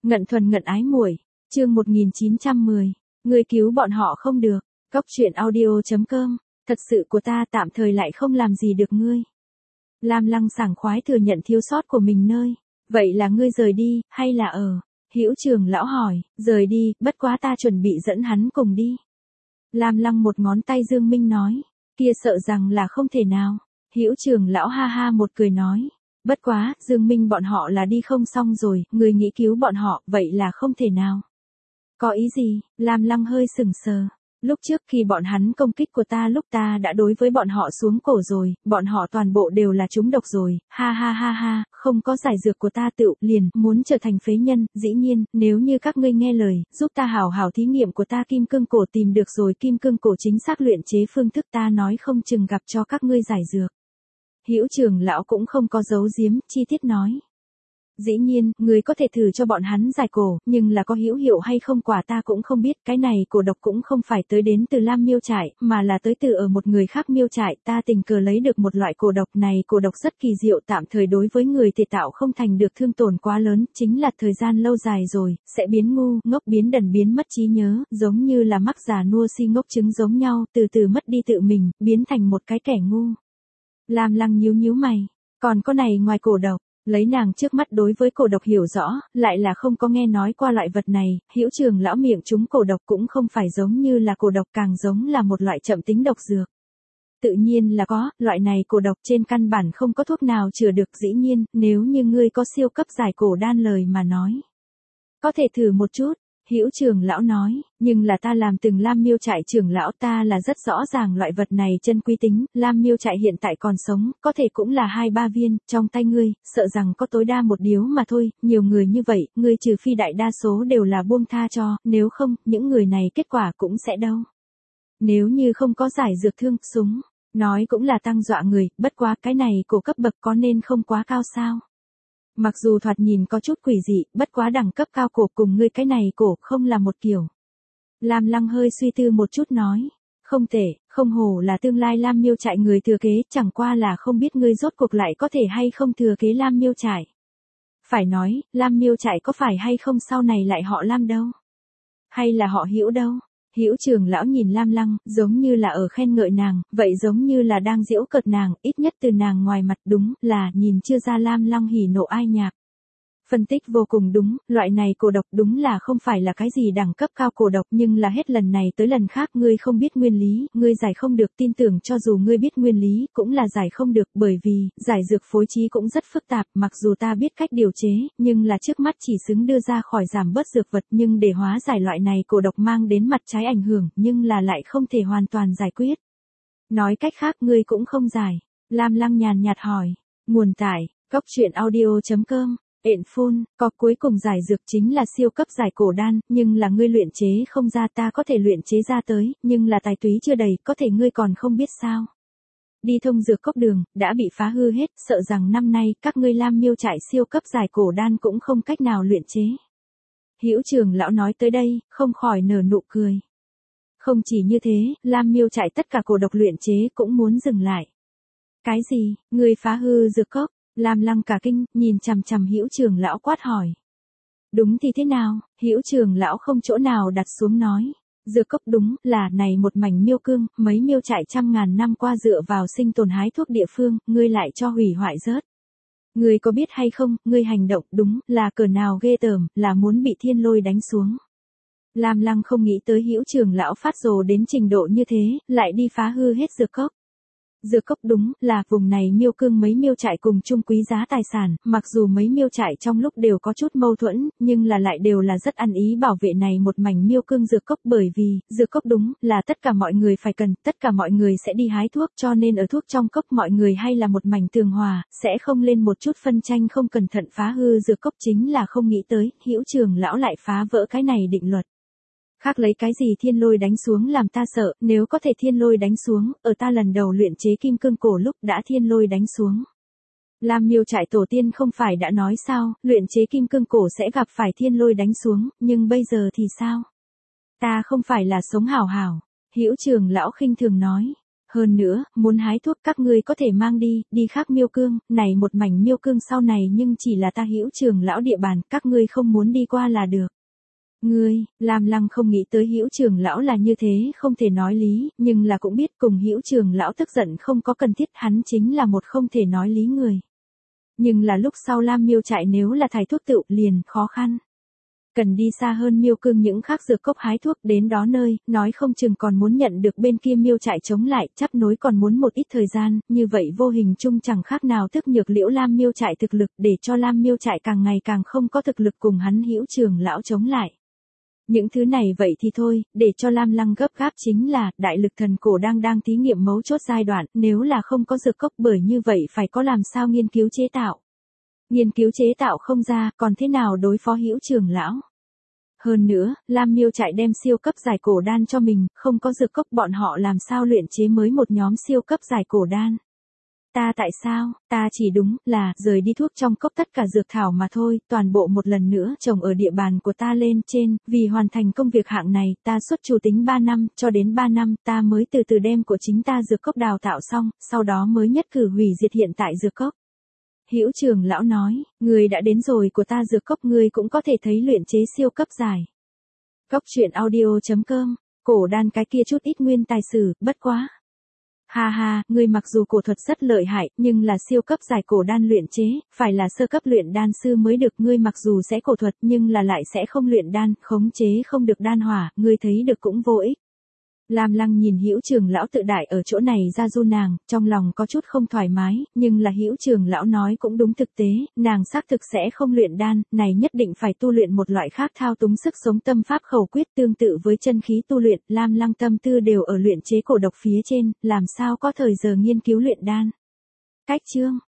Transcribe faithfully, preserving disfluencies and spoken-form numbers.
Ngận thuần ngận ái muội, chương một nghìn chín trăm mười, ngươi cứu bọn họ không được. Cóc truyện audio chấm com, thật sự của ta tạm thời lại không làm gì được ngươi. Lam Lăng sảng khoái thừa nhận thiếu sót của mình nơi. Vậy là ngươi rời đi, hay là ở? Hữu Trường lão hỏi. Rời đi, bất quá ta chuẩn bị dẫn hắn cùng đi. Lam Lăng một ngón tay Dương Minh nói. Kia sợ rằng là không thể nào. Hữu Trường lão ha ha một cười nói. Bất quá, Dương Minh bọn họ là đi không xong rồi, người nghĩ cứu bọn họ, vậy là không thể nào. Có ý gì? Lam Lăng hơi sừng sờ. Lúc trước khi bọn hắn công kích của ta lúc ta đã đối với bọn họ xuống cổ rồi, bọn họ toàn bộ đều là trúng độc rồi, ha ha ha ha, không có giải dược của ta tựu, liền, muốn trở thành phế nhân, dĩ nhiên, nếu như các ngươi nghe lời, giúp ta hảo hảo thí nghiệm của ta kim cương cổ tìm được rồi kim cương cổ chính xác luyện chế phương thức ta nói không chừng gặp cho các ngươi giải dược. Hữu Trường lão cũng không có giấu giếm, chi tiết nói. Dĩ nhiên, người có thể thử cho bọn hắn giải cổ, nhưng là có hữu hiệu hay không quả ta cũng không biết, cái này cổ độc cũng không phải tới đến từ Lam Miêu Trại, mà là tới từ ở một người khác Miêu Trại, ta tình cờ lấy được một loại cổ độc này, cổ độc rất kỳ diệu, tạm thời đối với người thể tạo không thành được thương tổn quá lớn, chính là thời gian lâu dài rồi, sẽ biến ngu, ngốc biến đần biến mất trí nhớ, giống như là mắc già nua si ngốc trứng giống nhau, từ từ mất đi tự mình, biến thành một cái kẻ ngu. Lam Lăng nhíu nhíu mày, còn có này ngoài cổ độc. Lấy nàng trước mắt đối với cổ độc hiểu rõ, lại là không có nghe nói qua loại vật này, Hữu Trường lão miệng chúng cổ độc cũng không phải giống như là cổ độc càng giống là một loại chậm tính độc dược. Tự nhiên là có, loại này cổ độc trên căn bản không có thuốc nào chữa được dĩ nhiên, nếu như ngươi có siêu cấp giải cổ đan lời mà nói. Có thể thử một chút. Hữu Trường lão nói, nhưng là ta làm từng Lam Miêu Trại trưởng lão ta là rất rõ ràng loại vật này chân quý tính, Lam Miêu Trại hiện tại còn sống, có thể cũng là hai ba viên, trong tay ngươi, sợ rằng có tối đa một điếu mà thôi, nhiều người như vậy, ngươi trừ phi đại đa số đều là buông tha cho, nếu không, những người này kết quả cũng sẽ đâu. Nếu như không có giải dược thương, súng, nói cũng là tăng dọa người, bất quá cái này cổ cấp bậc có nên không quá cao sao? Mặc dù thoạt nhìn có chút quỷ dị, bất quá đẳng cấp cao cổ cùng ngươi cái này cổ không là một kiểu. Lam Lăng hơi suy tư một chút nói. Không tệ, không hổ là tương lai Lam Miêu Trại người thừa kế, chẳng qua là không biết ngươi rốt cuộc lại có thể hay không thừa kế Lam Miêu Trại. Phải nói, Lam Miêu Trại có phải hay không sau này lại họ Lam đâu? Hay là họ Hữu đâu? Hữu Trường lão nhìn Lam Lăng, giống như là ở khen ngợi nàng, vậy giống như là đang giễu cợt nàng, ít nhất từ nàng ngoài mặt đúng là nhìn chưa ra Lam Lăng hỉ nộ ai nhạc. Phân tích vô cùng đúng, loại này cổ độc đúng là không phải là cái gì đẳng cấp cao cổ độc nhưng là hết lần này tới lần khác ngươi không biết nguyên lý, ngươi giải không được tin tưởng cho dù ngươi biết nguyên lý cũng là giải không được bởi vì giải dược phối trí cũng rất phức tạp mặc dù ta biết cách điều chế nhưng là trước mắt chỉ xứng đưa ra khỏi giảm bớt dược vật nhưng để hóa giải loại này cổ độc mang đến mặt trái ảnh hưởng nhưng là lại không thể hoàn toàn giải quyết. Nói cách khác ngươi cũng không giải. Lam Lăng nhàn nhạt hỏi. Nguồn tải, cóc truyện audio chấm com. Ện phun, có cuối cùng giải dược chính là siêu cấp giải cổ đan, nhưng là ngươi luyện chế không ra ta có thể luyện chế ra tới, nhưng là tài túy chưa đầy, có thể ngươi còn không biết sao. Đi thông dược cốc đường, đã bị phá hư hết, sợ rằng năm nay các ngươi Lam Miêu Trại siêu cấp giải cổ đan cũng không cách nào luyện chế. Hữu Trường lão nói tới đây, không khỏi nở nụ cười. Không chỉ như thế, Lam Miêu Trại tất cả cổ độc luyện chế cũng muốn dừng lại. Cái gì, ngươi phá hư dược cốc? Lam Lăng cả kinh, nhìn chằm chằm Hữu Trường lão quát hỏi. Đúng thì thế nào? Hữu Trường lão không chỗ nào đặt xuống nói. Dược cốc đúng là này một mảnh miêu cương, mấy miêu trại trăm ngàn năm qua dựa vào sinh tồn hái thuốc địa phương, ngươi lại cho hủy hoại rớt. Ngươi có biết hay không, ngươi hành động đúng là cỡ nào ghê tởm, là muốn bị thiên lôi đánh xuống. Lam Lăng không nghĩ tới Hữu Trường lão phát rồ đến trình độ như thế, lại đi phá hư hết dược cốc. Dược cốc đúng là vùng này miêu cương mấy miêu trại cùng chung quý giá tài sản, mặc dù mấy miêu trại trong lúc đều có chút mâu thuẫn, nhưng là lại đều là rất ăn ý bảo vệ này một mảnh miêu cương dược cốc bởi vì, dược cốc đúng là tất cả mọi người phải cần, tất cả mọi người sẽ đi hái thuốc cho nên ở thuốc trong cốc mọi người hay là một mảnh tường hòa, sẽ không lên một chút phân tranh không cẩn thận phá hư dược cốc chính là không nghĩ tới, Hữu Trường lão lại phá vỡ cái này định luật. Khác lấy cái gì thiên lôi đánh xuống làm ta sợ, nếu có thể thiên lôi đánh xuống, ở ta lần đầu luyện chế kim cương cổ lúc đã thiên lôi đánh xuống. Lam Miêu Trại tổ tiên không phải đã nói sao, luyện chế kim cương cổ sẽ gặp phải thiên lôi đánh xuống, nhưng bây giờ thì sao? Ta không phải là sống hảo hảo. Hữu Trường lão khinh thường nói. Hơn nữa, muốn hái thuốc các ngươi có thể mang đi, đi khác miêu cương, này một mảnh miêu cương sau này nhưng chỉ là ta Hữu Trường lão địa bàn, các ngươi không muốn đi qua là được. Ngươi, Lam Lăng không nghĩ tới Hữu Trường lão là như thế, không thể nói lý, nhưng là cũng biết cùng Hữu Trường lão tức giận không có cần thiết, hắn chính là một không thể nói lý người. Nhưng là lúc sau Lam miêu trại nếu là thải thuốc tựu liền khó khăn. Cần đi xa hơn miêu cương những khác dược cốc hái thuốc, đến đó nơi, nói không chừng còn muốn nhận được bên kia miêu trại chống lại, chắp nối còn muốn một ít thời gian, như vậy vô hình chung chẳng khác nào tức nhược liễu Lam miêu trại thực lực, để cho Lam miêu trại càng ngày càng không có thực lực cùng hắn Hữu Trường lão chống lại. Những thứ này vậy thì thôi, để cho Lam Lăng gấp gáp chính là, đại lực thần cổ đang đang thí nghiệm mấu chốt giai đoạn, nếu là không có dược cốc bởi như vậy phải có làm sao nghiên cứu chế tạo. Nghiên cứu chế tạo không ra, còn thế nào đối phó Hữu Trường lão. Hơn nữa, Lam miêu trại đem siêu cấp giải cổ đan cho mình, không có dược cốc bọn họ làm sao luyện chế mới một nhóm siêu cấp giải cổ đan. Ta tại sao, ta chỉ đúng là rời đi thuốc trong cốc tất cả dược thảo mà thôi, toàn bộ một lần nữa trồng ở địa bàn của ta lên trên, vì hoàn thành công việc hạng này, ta xuất chủ tính ba năm, cho đến ba năm, ta mới từ từ đem của chính ta dược cốc đào tạo xong, sau đó mới nhất cử hủy diệt hiện tại dược cốc. Hữu Trường lão nói, người đã đến rồi của ta dược cốc, ngươi cũng có thể thấy luyện chế siêu cấp giải. Cốc truyện audio chấm com, cổ đan cái kia chút ít nguyên tài sử, bất quá. Ha ha, ngươi mặc dù cổ thuật rất lợi hại, nhưng là siêu cấp giải cổ đan luyện chế, phải là sơ cấp luyện đan sư mới được, ngươi mặc dù sẽ cổ thuật nhưng là lại sẽ không luyện đan, khống chế không được đan hỏa, ngươi thấy được cũng vô ích. Lam Lăng nhìn Hữu Trường lão tự đại ở chỗ này ra du nàng, trong lòng có chút không thoải mái, nhưng là Hữu Trường lão nói cũng đúng thực tế, nàng xác thực sẽ không luyện đan, này nhất định phải tu luyện một loại khác thao túng sức sống tâm pháp khẩu quyết tương tự với chân khí tu luyện, Lam Lăng tâm tư đều ở luyện chế cổ độc phía trên, làm sao có thời giờ nghiên cứu luyện đan. Cách chương